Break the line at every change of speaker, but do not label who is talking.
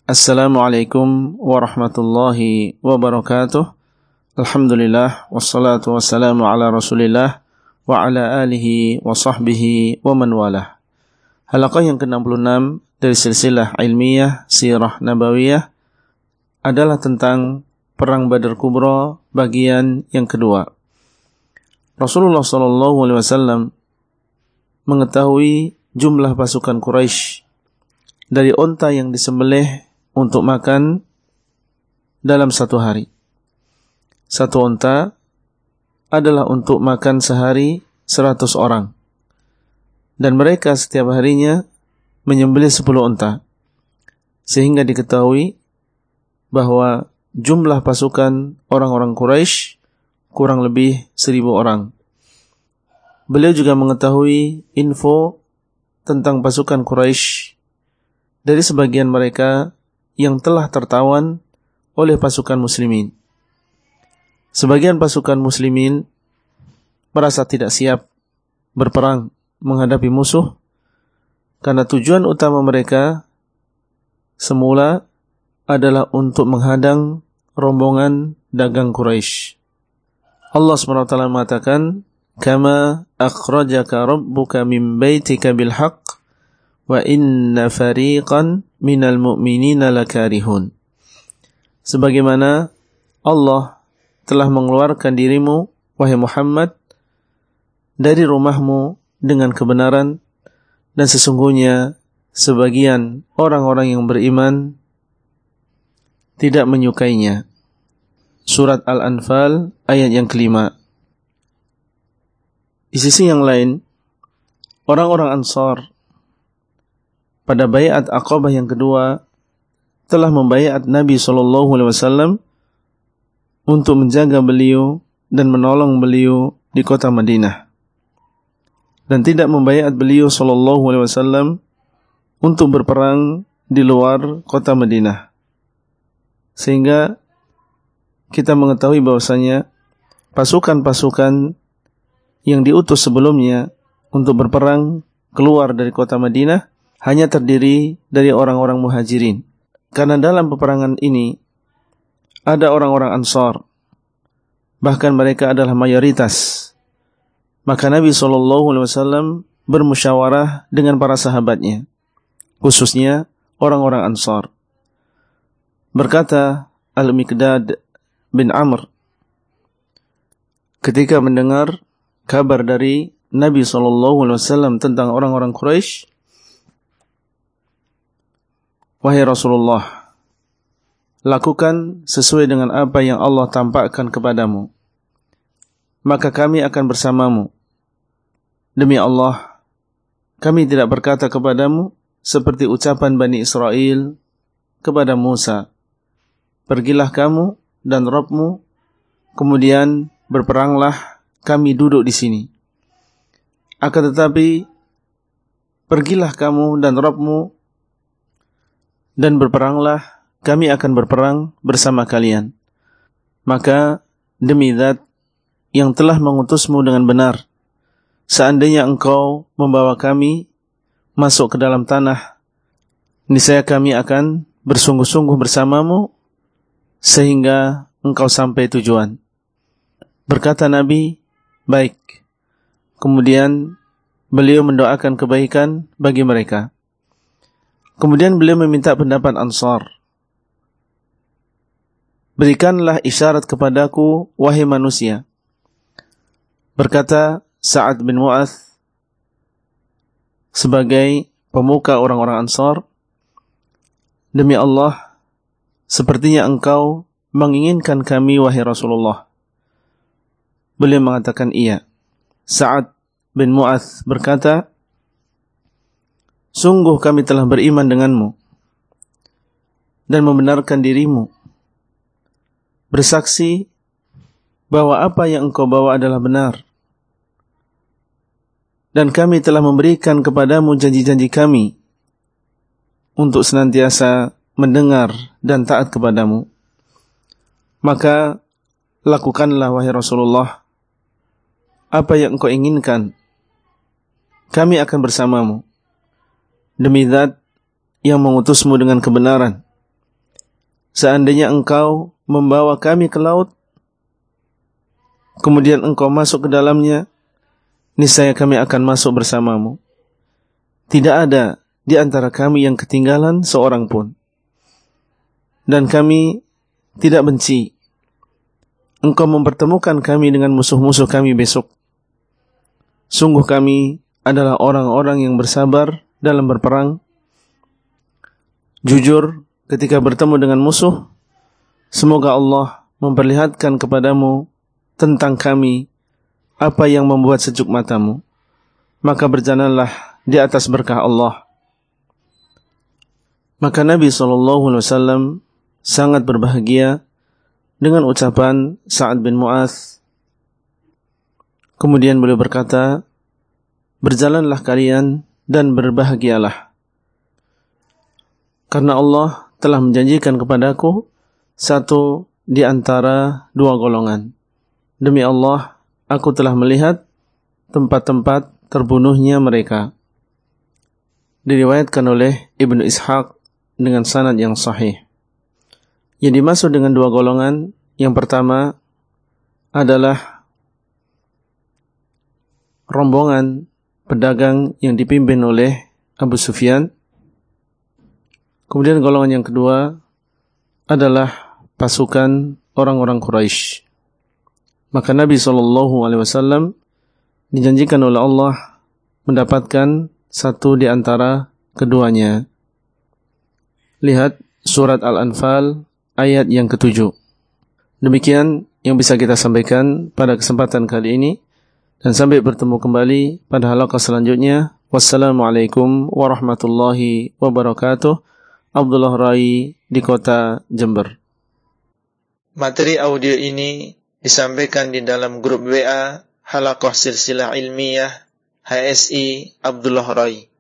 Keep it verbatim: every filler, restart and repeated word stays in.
Assalamualaikum warahmatullahi wabarakatuh. Alhamdulillah wassalatu wassalamu ala Rasulillah wa ala alihi wa sahbihi wa man walah. Halaqah yang ke enam puluh enam dari silsilah ilmiah Sirah Nabawiyah adalah tentang Perang Badar Kubra bagian yang kedua. Rasulullah sallallahu alaihi wasallam mengetahui jumlah pasukan Quraisy dari onta yang disembelih untuk makan dalam satu hari. Satu onta adalah untuk makan sehari seratus orang. Dan mereka setiap harinya menyembelih sepuluh onta. Sehingga diketahui bahwa jumlah pasukan orang-orang Quraisy kurang lebih seribu orang. Beliau juga mengetahui info tentang pasukan Quraisy dari sebagian mereka yang telah tertawan oleh pasukan muslimin. Sebagian pasukan muslimin merasa tidak siap berperang menghadapi musuh karena tujuan utama mereka semula adalah untuk menghadang rombongan dagang Quraisy. Allah subhanahu wa taala mengatakan, "Kama akhrajaka rabbuka min baitika bil haqq wa inna fariqan minal mu'minina lakarihun." Sebagaimana Allah telah mengeluarkan dirimu, wahai Muhammad, dari rumahmu dengan kebenaran, dan sesungguhnya sebagian orang-orang yang beriman tidak menyukainya. Surat Al-Anfal ayat yang kelima. Di sisi yang lain, orang-orang Ansar pada baiat Aqabah yang kedua telah membaiat Nabi sallallahu alaihi wasallam untuk menjaga beliau dan menolong beliau di kota Madinah, dan tidak membaiat beliau sallallahu alaihi wasallam untuk berperang di luar kota Madinah. Sehingga kita mengetahui bahwasanya pasukan-pasukan yang diutus sebelumnya untuk berperang keluar dari kota Madinah hanya terdiri dari orang-orang muhajirin. Karena dalam peperangan ini ada orang-orang Ansar, bahkan mereka adalah mayoritas. Maka Nabi sallallahu alaihi wasallam bermusyawarah dengan para sahabatnya, khususnya orang-orang Ansar. Berkata Al-Miqdad bin Amr ketika mendengar kabar dari Nabi sallallahu alaihi wasallam tentang orang-orang Quraisy, "Wahai Rasulullah, lakukan sesuai dengan apa yang Allah tampakkan kepadamu, maka kami akan bersamamu. Demi Allah, kami tidak berkata kepadamu seperti ucapan Bani Israel kepada Musa, 'Pergilah kamu dan Rabbmu, kemudian berperanglah, kami duduk di sini.' Akan tetapi, pergilah kamu dan Rabbmu dan berperanglah, kami akan berperang bersama kalian. Maka demi Zat yang telah mengutusmu dengan benar, seandainya engkau membawa kami masuk ke dalam tanah, niscaya kami akan bersungguh-sungguh bersamamu sehingga engkau sampai tujuan." Berkata Nabi, "Baik." Kemudian beliau mendoakan kebaikan bagi mereka. Kemudian beliau meminta pendapat Ansar. "Berikanlah isyarat kepadaku, wahai manusia." Berkata Sa'ad bin Mu'adz sebagai pemuka orang-orang Ansar, "Demi Allah, sepertinya engkau menginginkan kami, wahai Rasulullah." Beliau mengatakan iya. Sa'ad bin Mu'adz berkata, "Sungguh kami telah beriman denganmu dan membenarkan dirimu, bersaksi bahwa apa yang engkau bawa adalah benar, dan kami telah memberikan kepadamu janji-janji kami untuk senantiasa mendengar dan taat kepadamu. Maka lakukanlah, wahai Rasulullah, apa yang engkau inginkan, kami akan bersamamu. Demi Zat yang mengutusmu dengan kebenaran, seandainya engkau membawa kami ke laut, kemudian engkau masuk ke dalamnya, niscaya kami akan masuk bersamamu. Tidak ada di antara kami yang ketinggalan seorang pun. Dan kami tidak benci engkau mempertemukan kami dengan musuh-musuh kami besok. Sungguh kami adalah orang-orang yang bersabar dalam berperang, jujur ketika bertemu dengan musuh. Semoga Allah memperlihatkan kepadamu tentang kami apa yang membuat sejuk matamu, maka berjalanlah di atas berkah Allah. Maka Nabi shallallahu alaihi wasallam sangat berbahagia dengan ucapan Sa'ad bin Mu'adz. Kemudian beliau berkata, berjalanlah kalian dan berbahagialah, karena Allah telah menjanjikan kepadaku satu di antara dua golongan. Demi Allah, aku telah melihat tempat-tempat terbunuhnya mereka. Diriwayatkan oleh Ibnu Ishaq dengan sanad yang sahih. Yang dimaksud dengan dua golongan, yang pertama adalah rombongan pedagang yang dipimpin oleh Abu Sufyan. Kemudian golongan yang kedua adalah pasukan orang-orang Quraisy. Maka Nabi shallallahu alaihi wasallam dijanjikan oleh Allah mendapatkan satu di antara keduanya. Lihat surat Al-Anfal ayat yang ketujuh. Demikian yang bisa kita sampaikan pada kesempatan kali ini. Dan sampai bertemu kembali pada halaqah selanjutnya. Wassalamualaikum warahmatullahi wabarakatuh. Abdullah Rai di kota Jember.
Materi audio ini disampaikan di dalam grup W A Halaqah Silsilah Ilmiah H S I Abdullah Rai.